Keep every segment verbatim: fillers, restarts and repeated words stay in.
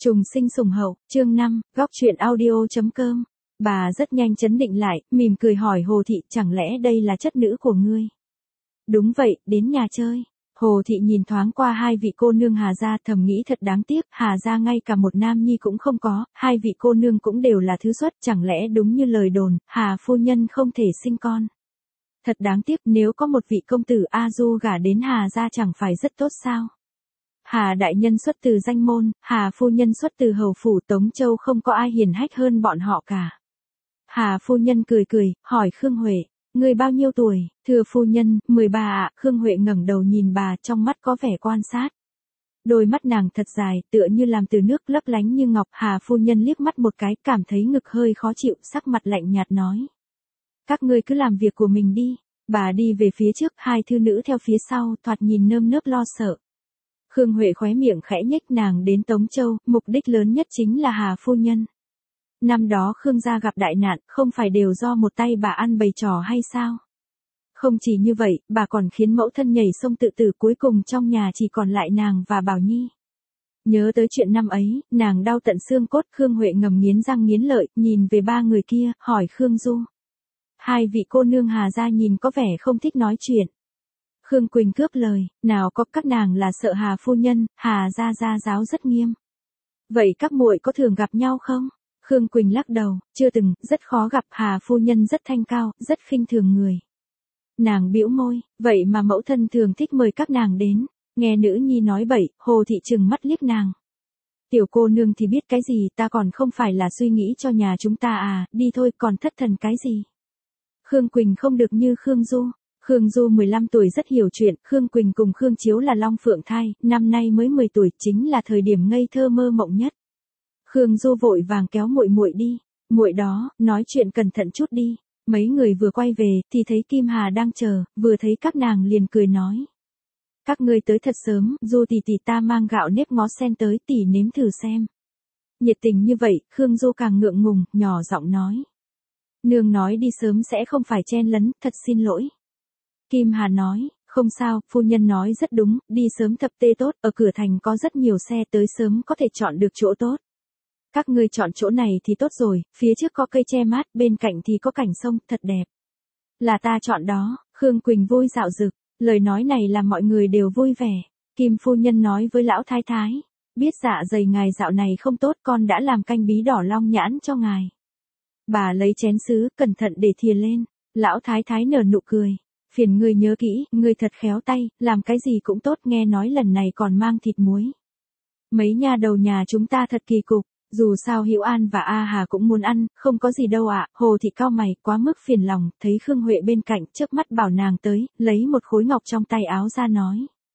Trùng sinh sùng hậu, chương năm, góc truyện audio.com. Bà rất nhanh chấn định lại, mỉm cười hỏi Hồ Thị, chẳng lẽ đây là chất nữ của ngươi? Đúng vậy, đến nhà chơi. Hồ Thị nhìn thoáng qua hai vị cô nương Hà gia, thầm nghĩ thật đáng tiếc, Hà gia ngay cả một nam nhi cũng không có, hai vị cô nương cũng đều là thứ xuất, chẳng lẽ đúng như lời đồn, Hà phu nhân không thể sinh con. Thật đáng tiếc, nếu có một vị công tử A Du gả đến Hà gia chẳng phải rất tốt sao? Hà đại nhân xuất từ danh môn, Hà phu nhân xuất từ hầu phủ Tống Châu, không có ai hiền hách hơn bọn họ cả. Hà phu nhân cười cười, hỏi Khương Huệ, người bao nhiêu tuổi? Thưa phu nhân, mười ba ạ. Khương Huệ ngẩng đầu nhìn bà, trong mắt có vẻ quan sát. Đôi mắt nàng thật dài, tựa như làm từ nước, lấp lánh như ngọc. Hà phu nhân liếc mắt một cái, cảm thấy ngực hơi khó chịu, sắc mặt lạnh nhạt nói. Các ngươi cứ làm việc của mình đi. Bà đi về phía trước, hai thư nữ theo phía sau, thoạt nhìn nơm nớp lo sợ. Khương Huệ khóe miệng khẽ nhếch, nàng đến Tống Châu, mục đích lớn nhất chính là Hà phu nhân. Năm đó Khương gia gặp đại nạn, không phải đều do một tay bà ăn bày trò hay sao? Không chỉ như vậy, bà còn khiến mẫu thân nhảy sông tự tử, cuối cùng trong nhà chỉ còn lại nàng và Bảo Nhi. Nhớ tới chuyện năm ấy, nàng đau tận xương cốt. Khương Huệ ngầm nghiến răng nghiến lợi, nhìn về ba người kia, hỏi Khương Du. Hai vị cô nương Hà gia nhìn có vẻ không thích nói chuyện. Khương Quỳnh cướp lời, nào có, các nàng là sợ Hà phu nhân, Hà gia gia giáo rất nghiêm. Vậy các muội có thường gặp nhau không? Khương Quỳnh lắc đầu, chưa từng, rất khó gặp. Hà phu nhân rất thanh cao, rất khinh thường người. Nàng bĩu môi, vậy mà mẫu thân thường thích mời các nàng đến. Nghe nữ nhi nói bậy, Hồ Thị trừng mắt liếc nàng. Tiểu cô nương thì biết cái gì, ta còn không phải là suy nghĩ cho nhà chúng ta à, đi thôi, còn thất thần cái gì. Khương Quỳnh không được như Khương Du. Khương Du mười lăm tuổi rất hiểu chuyện, Khương Quỳnh cùng Khương Chiếu là long phượng thai, năm nay mới mười tuổi, chính là thời điểm ngây thơ mơ mộng nhất. Khương Du vội vàng kéo muội muội đi, muội đó, nói chuyện cẩn thận chút đi. Mấy người vừa quay về, thì thấy Kim Hà đang chờ, vừa thấy các nàng liền cười nói. Các ngươi tới thật sớm, Du tỷ tỷ ta mang gạo nếp ngó sen tới, tỷ nếm thử xem. Nhiệt tình như vậy, Khương Du càng ngượng ngùng, nhỏ giọng nói. Nương nói đi sớm sẽ không phải chen lấn, thật xin lỗi. Kim Hà nói, không sao, phu nhân nói rất đúng, đi sớm thập tê tốt, ở cửa thành có rất nhiều xe, tới sớm có thể chọn được chỗ tốt. Các ngươi chọn chỗ này thì tốt rồi, phía trước có cây che mát, bên cạnh thì có cảnh sông, thật đẹp. Là ta chọn đó. Khương Quỳnh vui dạo dực, lời nói này làm mọi người đều vui vẻ. Kim phu nhân nói với lão thái thái, biết dạ dày ngài dạo này không tốt, con đã làm canh bí đỏ long nhãn cho ngài. Bà lấy chén sứ, cẩn thận để thìa lên, lão thái thái nở nụ cười. Phiền ngươi nhớ kỹ, ngươi thật khéo tay, làm cái gì cũng tốt, nghe nói lần này còn mang thịt muối. Mấy nha đầu nhà chúng ta thật kỳ cục, dù sao Hữu An và A Hà cũng muốn ăn, không có gì đâu ạ. Hồ Thị cau mày, quá mức phiền lòng, thấy Khương Huệ bên cạnh, chớp mắt bảo nàng tới, lấy một khối ngọc trong tay áo ra nói.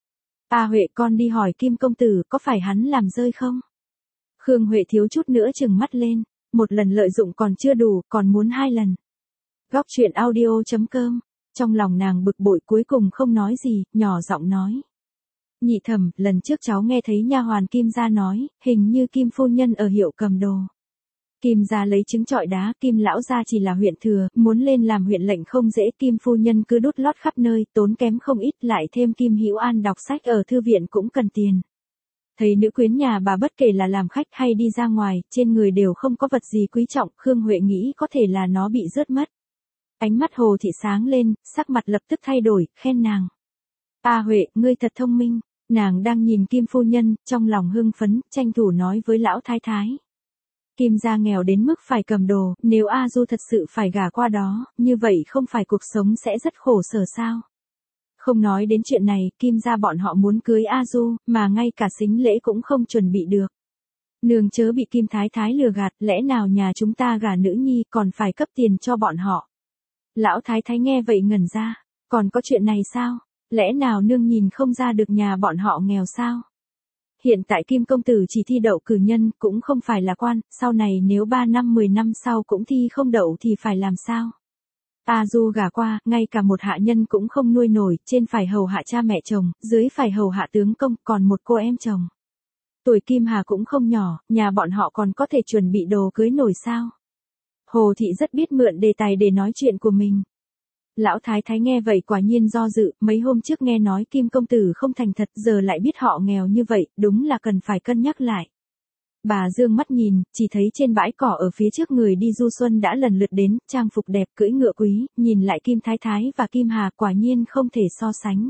A Huệ, con đi hỏi Kim công tử, có phải hắn làm rơi không? Khương Huệ thiếu chút nữa trừng mắt lên, một lần lợi dụng còn chưa đủ, còn muốn hai lần. Góc truyện audio.com. Trong lòng nàng bực bội, cuối cùng không nói gì, nhỏ giọng nói. Nhị thẩm, lần trước cháu nghe thấy nha hoàn Kim gia nói, hình như Kim phu nhân ở hiệu cầm đồ. Kim gia lấy trứng trọi đá, Kim lão gia chỉ là huyện thừa, muốn lên làm huyện lệnh không dễ, Kim phu nhân cứ đút lót khắp nơi, tốn kém không ít, lại thêm Kim Hữu An đọc sách ở thư viện cũng cần tiền. Thấy nữ quyến nhà bà bất kể là làm khách hay đi ra ngoài, trên người đều không có vật gì quý trọng, Khương Huệ nghĩ có thể là nó bị rớt mất. Ánh mắt Hồ Thị sáng lên, sắc mặt lập tức thay đổi, khen nàng. A Huệ, ngươi thật thông minh. Nàng đang nhìn Kim phu nhân, trong lòng hưng phấn, tranh thủ nói với lão thái thái. Kim gia nghèo đến mức phải cầm đồ, nếu A Du thật sự phải gả qua đó, như vậy không phải cuộc sống sẽ rất khổ sở sao? Không nói đến chuyện này, Kim gia bọn họ muốn cưới A Du, mà ngay cả sính lễ cũng không chuẩn bị được. Nương chớ bị Kim thái thái lừa gạt, lẽ nào nhà chúng ta gả nữ nhi còn phải cấp tiền cho bọn họ? Lão thái thái nghe vậy ngẩn ra, còn có chuyện này sao? Lẽ nào nương nhìn không ra được nhà bọn họ nghèo sao? Hiện tại Kim công tử chỉ thi đậu cử nhân, cũng không phải là quan, sau này nếu ba năm mười năm sau cũng thi không đậu thì phải làm sao? A Du gả qua, ngay cả một hạ nhân cũng không nuôi nổi, trên phải hầu hạ cha mẹ chồng, dưới phải hầu hạ tướng công, còn một cô em chồng. Tuổi Kim Hà cũng không nhỏ, nhà bọn họ còn có thể chuẩn bị đồ cưới nổi sao? Hồ Thị rất biết mượn đề tài để nói chuyện của mình. Lão thái thái nghe vậy quả nhiên do dự, mấy hôm trước nghe nói Kim công tử không thành thật, giờ lại biết họ nghèo như vậy, đúng là cần phải cân nhắc lại. Bà dương mắt nhìn, chỉ thấy trên bãi cỏ ở phía trước người đi du xuân đã lần lượt đến, trang phục đẹp cưỡi ngựa quý, nhìn lại Kim Thái Thái và Kim Hà quả nhiên không thể so sánh.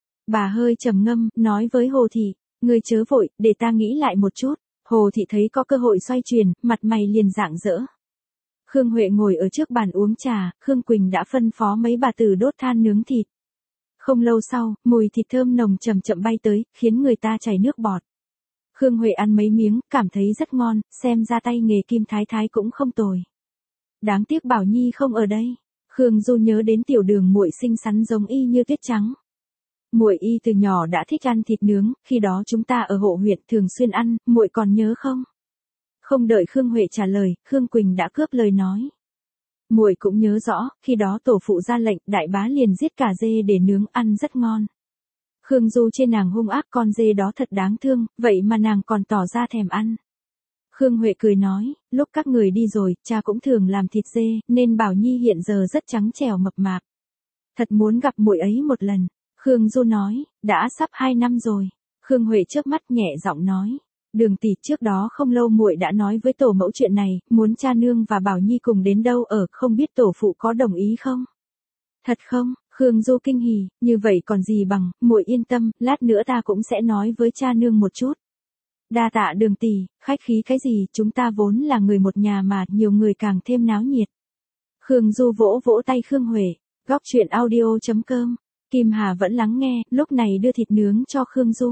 Bà hơi trầm ngâm, nói với Hồ Thị, ngươi chớ vội, để ta nghĩ lại một chút. Hồ Thị thấy có cơ hội xoay chuyển, mặt mày liền rạng rỡ. Khương Huệ ngồi ở trước bàn uống trà, Khương Quỳnh đã phân phó mấy bà tử đốt than nướng thịt. Không lâu sau, mùi thịt thơm nồng chậm chậm bay tới, khiến người ta chảy nước bọt. Khương Huệ ăn mấy miếng, cảm thấy rất ngon, xem ra tay nghề Kim Thái Thái cũng không tồi. Đáng tiếc Bảo Nhi không ở đây. Khương Du nhớ đến tiểu đường muội xinh xắn giống y như tuyết trắng. Muội y từ nhỏ đã thích ăn thịt nướng, khi đó chúng ta ở hộ huyện thường xuyên ăn, muội còn nhớ không? Không đợi Khương Huệ trả lời, Khương Quỳnh đã cướp lời nói. Muội cũng nhớ rõ, khi đó tổ phụ ra lệnh, đại bá liền giết cả dê để nướng ăn rất ngon. Khương Du trên nàng hung ác, con dê đó thật đáng thương, vậy mà nàng còn tỏ ra thèm ăn. Khương Huệ cười nói, lúc các người đi rồi, cha cũng thường làm thịt dê, nên Bảo Nhi hiện giờ rất trắng trẻo mập mạp. Thật muốn gặp muội ấy một lần. Khương Du nói, đã sắp hai năm rồi. Khương Huệ trước mắt nhẹ giọng nói, Đường tỷ, trước đó không lâu muội đã nói với tổ mẫu chuyện này, muốn cha nương và Bảo Nhi cùng đến đâu ở, không biết tổ phụ có đồng ý không? Thật không? Khương Du kinh hỉ, như vậy còn gì bằng, muội yên tâm, lát nữa ta cũng sẽ nói với cha nương một chút. Đa tạ Đường tỷ, khách khí cái gì, chúng ta vốn là người một nhà mà, nhiều người càng thêm náo nhiệt. Khương Du vỗ vỗ tay Khương Huệ, góc truyện audio chấm com. Kim Hà vẫn lắng nghe, lúc này đưa thịt nướng cho Khương Du.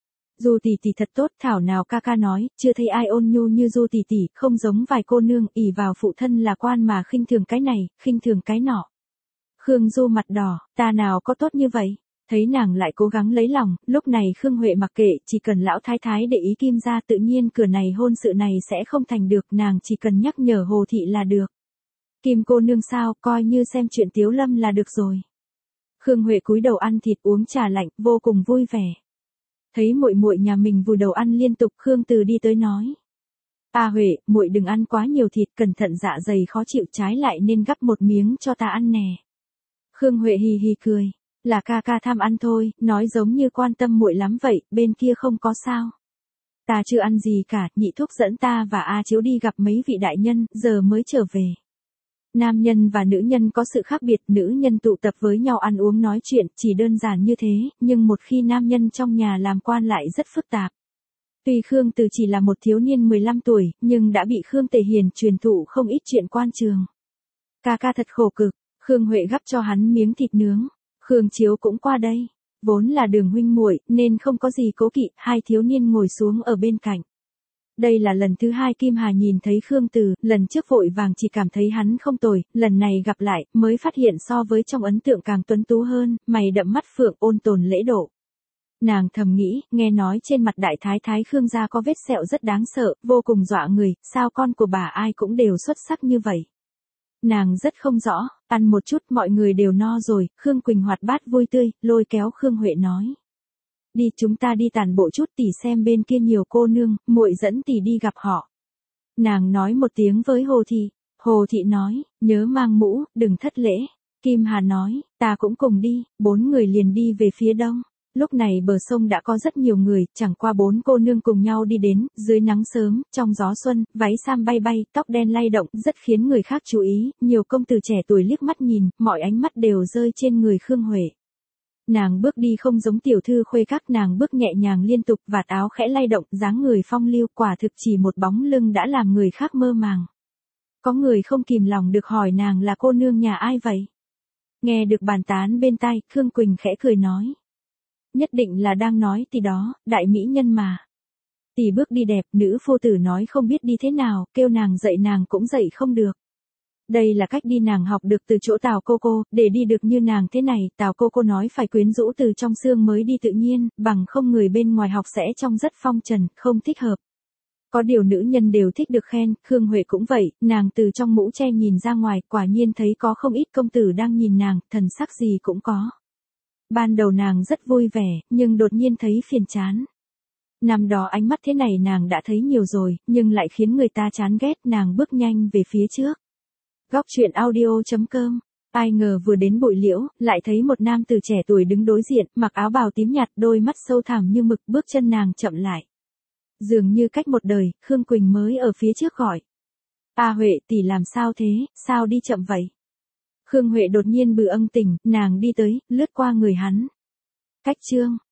Du tỷ tỷ thật tốt, thảo nào ca ca nói, chưa thấy ai ôn nhu như Du tỷ tỷ, không giống vài cô nương ỷ vào phụ thân là quan mà khinh thường cái này, khinh thường cái nọ. Khương Du mặt đỏ, ta nào có tốt như vậy? Thấy nàng lại cố gắng lấy lòng, lúc này Khương Huệ mặc kệ, chỉ cần lão thái thái để ý Kim gia, tự nhiên cửa này hôn sự này sẽ không thành được, nàng chỉ cần nhắc nhở Hồ Thị là được. Kim cô nương sao, coi như xem chuyện Tiếu Lâm là được rồi. Khương Huệ cúi đầu ăn thịt uống trà lạnh, vô cùng vui vẻ. Thấy muội muội nhà mình vùi đầu ăn liên tục, Khương Từ đi tới nói: "A Huệ, muội đừng ăn quá nhiều thịt, cẩn thận dạ dày khó chịu, trái lại nên gắp một miếng cho ta ăn nè." Khương Huệ hì hì cười, "Là ca ca tham ăn thôi, nói giống như quan tâm muội lắm vậy, bên kia không có sao." "Ta chưa ăn gì cả, nhị thúc dẫn ta và A Chiếu đi gặp mấy vị đại nhân, giờ mới trở về." Nam nhân và nữ nhân có sự khác biệt, nữ nhân tụ tập với nhau ăn uống nói chuyện, chỉ đơn giản như thế, nhưng một khi nam nhân trong nhà làm quan lại rất phức tạp. Tuy Khương Từ chỉ là một thiếu niên mười lăm tuổi, nhưng đã bị Khương Tề Hiền truyền thụ không ít chuyện quan trường. Ca ca thật khổ cực, Khương Huệ gắp cho hắn miếng thịt nướng. Khương Chiếu cũng qua đây, vốn là Đường huynh muội nên không có gì cố kỵ, hai thiếu niên ngồi xuống ở bên cạnh. Đây là lần thứ hai Kim Hà nhìn thấy Khương Từ, lần trước vội vàng chỉ cảm thấy hắn không tồi, lần này gặp lại, mới phát hiện so với trong ấn tượng càng tuấn tú hơn, mày đậm mắt phượng, ôn tồn lễ độ. Nàng thầm nghĩ, nghe nói trên mặt đại thái thái Khương gia có vết sẹo rất đáng sợ, vô cùng dọa người, sao con của bà ai cũng đều xuất sắc như vậy. Nàng rất không rõ, ăn một chút mọi người đều no rồi, Khương Quỳnh hoạt bát vui tươi, lôi kéo Khương Huệ nói: "Đi, chúng ta đi tản bộ chút, tỷ xem bên kia nhiều cô nương, muội dẫn tỷ đi gặp họ." Nàng nói một tiếng với Hồ Thị. Hồ Thị nói, "Nhớ mang mũ, đừng thất lễ." Kim Hà nói, "Ta cũng cùng đi." Bốn người liền đi về phía đông. Lúc này bờ sông đã có rất nhiều người, chẳng qua bốn cô nương cùng nhau đi đến, dưới nắng sớm, trong gió xuân, váy sam bay bay, tóc đen lay động, rất khiến người khác chú ý, nhiều công tử trẻ tuổi liếc mắt nhìn, mọi ánh mắt đều rơi trên người Khương Huệ. Nàng bước đi không giống tiểu thư khuê các, nàng bước nhẹ nhàng liên tục, vạt áo khẽ lay động, dáng người phong lưu, quả thực chỉ một bóng lưng đã làm người khác mơ màng. Có người không kìm lòng được hỏi nàng là cô nương nhà ai vậy? Nghe được bàn tán bên tai, Khương Quỳnh khẽ cười nói: "Nhất định là đang nói tỷ đó, đại mỹ nhân mà. Tỷ bước đi đẹp, nữ phu tử nói không biết đi thế nào, kêu nàng dậy nàng cũng dậy không được. Đây là cách đi nàng học được từ chỗ Tào cô cô, để đi được như nàng thế này, Tào cô cô nói phải quyến rũ từ trong xương mới đi tự nhiên, bằng không người bên ngoài học sẽ trông rất phong trần, không thích hợp." Có điều nữ nhân đều thích được khen, Khương Huệ cũng vậy, nàng từ trong mũ che nhìn ra ngoài, quả nhiên thấy có không ít công tử đang nhìn nàng, thần sắc gì cũng có. Ban đầu nàng rất vui vẻ, nhưng đột nhiên thấy phiền chán. Năm đó ánh mắt thế này nàng đã thấy nhiều rồi, nhưng lại khiến người ta chán ghét, nàng bước nhanh về phía trước. Góc truyện audio chấm com. Ai ngờ vừa đến bụi liễu, lại thấy một nam tử trẻ tuổi đứng đối diện, mặc áo bào tím nhạt, đôi mắt sâu thẳm như mực, bước chân nàng chậm lại. Dường như cách một đời, Khương Quỳnh mới ở phía trước gọi. A Huệ tỷ làm sao thế, sao đi chậm vậy? Khương Huệ đột nhiên bừng tỉnh, nàng đi tới, lướt qua người hắn. Cách Trương,